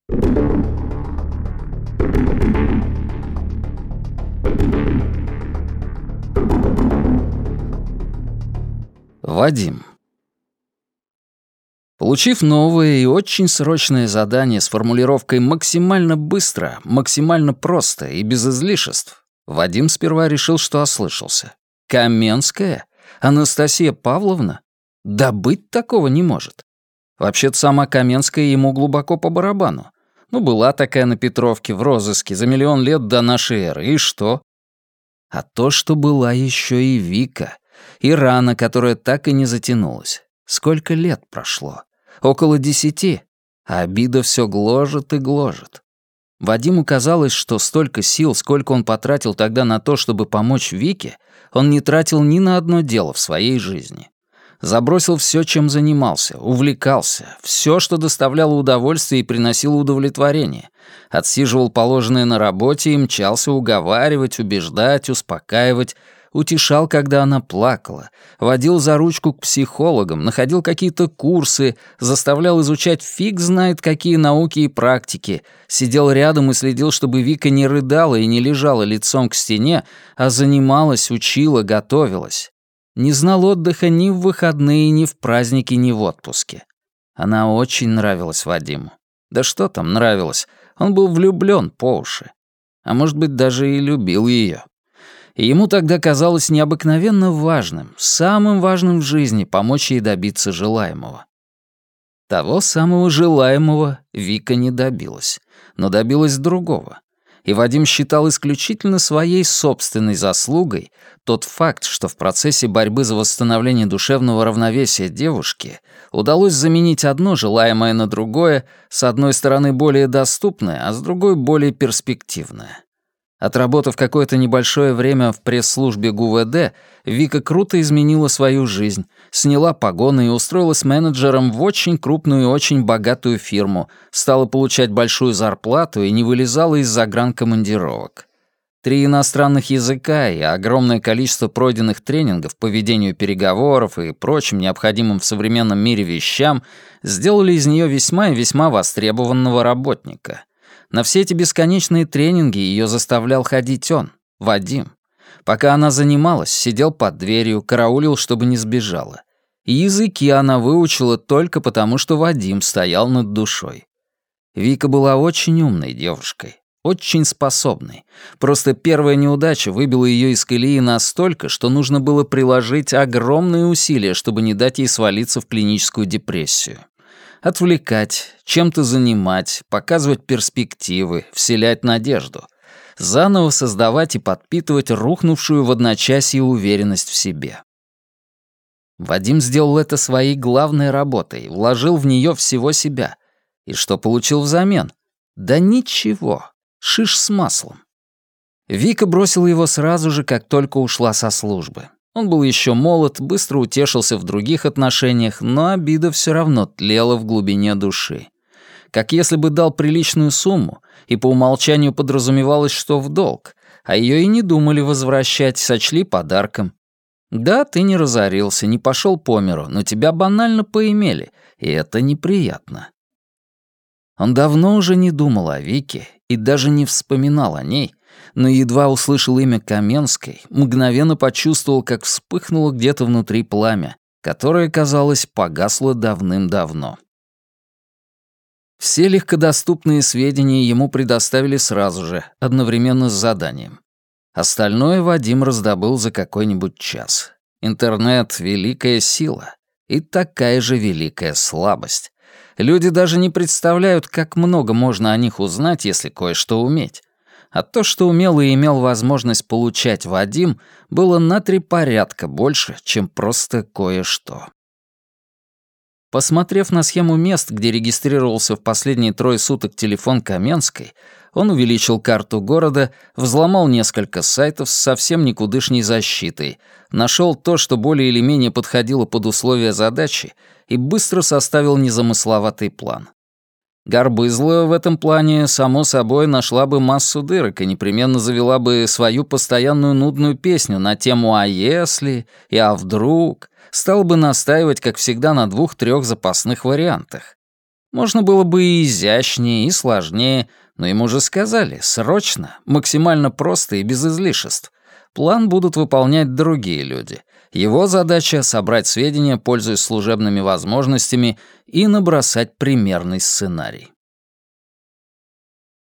Вадим. Получив новое и очень срочное задание с формулировкой «максимально быстро», «максимально просто» и без излишеств, Вадим сперва решил, что ослышался. Каменская? Анастасия Павловна? Да быть такого не может. Вообще-то сама Каменская ему глубоко по барабану. Ну, была такая на Петровке в розыске за миллион лет до нашей эры, и что? А то, что была еще и Вика, и рана, которая так и не затянулась. Сколько лет прошло? Около 10, а обида все гложет и гложет. Вадиму казалось, что столько сил, сколько он потратил тогда на то, чтобы помочь Вике, он не тратил ни на одно дело в своей жизни. Забросил все, чем занимался, увлекался, все, что доставляло удовольствие и приносило удовлетворение. Отсиживал положенное на работе и мчался уговаривать, убеждать, успокаивать, утешал, когда она плакала, водил за ручку к психологам, находил какие-то курсы, заставлял изучать фиг знает какие науки и практики, сидел рядом и следил, чтобы Вика не рыдала и не лежала лицом к стене, а занималась, учила, готовилась. Не знал отдыха ни в выходные, ни в праздники, ни в отпуске. Она очень нравилась Вадиму. Да что там нравилось, он был влюблён по уши. А может быть, даже и любил её. И ему тогда казалось необыкновенно важным, самым важным в жизни помочь ей добиться желаемого. Того самого желаемого Вика не добилась, но добилась другого. И Вадим считал исключительно своей собственной заслугой тот факт, что в процессе борьбы за восстановление душевного равновесия девушки удалось заменить одно желаемое на другое, с одной стороны более доступное, а с другой более перспективное. Отработав какое-то небольшое время в пресс-службе ГУВД, Вика круто изменила свою жизнь, сняла погоны и устроилась менеджером в очень крупную и очень богатую фирму, стала получать большую зарплату и не вылезала из загранкомандировок. 3 иностранных языка и огромное количество пройденных тренингов по ведению переговоров и прочим необходимым в современном мире вещам сделали из нее весьма и весьма востребованного работника. На все эти бесконечные тренинги ее заставлял ходить он, Вадим. Пока она занималась, сидел под дверью, караулил, чтобы не сбежала. И языки она выучила только потому, что Вадим стоял над душой. Вика была очень умной девушкой, очень способной. Просто первая неудача выбила ее из колеи настолько, что нужно было приложить огромные усилия, чтобы не дать ей свалиться в клиническую депрессию. Отвлекать, чем-то занимать, показывать перспективы, вселять надежду. Заново создавать и подпитывать рухнувшую в одночасье уверенность в себе. Вадим сделал это своей главной работой, вложил в нее всего себя. И что получил взамен? Да ничего, шиш с маслом. Вика бросила его сразу же, как только ушла со службы. Он был еще молод, быстро утешился в других отношениях, но обида все равно тлела в глубине души. Как если бы дал приличную сумму, и по умолчанию подразумевалось, что в долг, а ее и не думали возвращать, сочли подарком. Да, ты не разорился, не пошел по миру, но тебя банально поимели, и это неприятно. Он давно уже не думал о Вике и даже не вспоминал о ней, но едва услышал имя Каменской, мгновенно почувствовал, как вспыхнуло где-то внутри пламя, которое, казалось, погасло давным-давно. Все легкодоступные сведения ему предоставили сразу же, одновременно с заданием. Остальное Вадим раздобыл за какой-нибудь час. Интернет — великая сила и такая же великая слабость. Люди даже не представляют, как много можно о них узнать, если кое-что уметь. А то, что умел и имел возможность получать Вадим, было на 3 порядка больше, чем просто кое-что. Посмотрев на схему мест, где регистрировался в последние 3 суток телефон Каменской, он увеличил карту города, взломал несколько сайтов с совсем никудышней защитой, нашел то, что более или менее подходило под условия задачи, и быстро составил незамысловатый план. Горбызла в этом плане, само собой, нашла бы массу дырок и непременно завела бы свою постоянную нудную песню на тему «а если» и «а вдруг», стала бы настаивать, как всегда, на 2-3 запасных вариантах. Можно было бы и изящнее, и сложнее, но ему же сказали срочно, максимально просто и без излишеств. План будут выполнять другие люди. Его задача — собрать сведения, пользуясь служебными возможностями, и набросать примерный сценарий.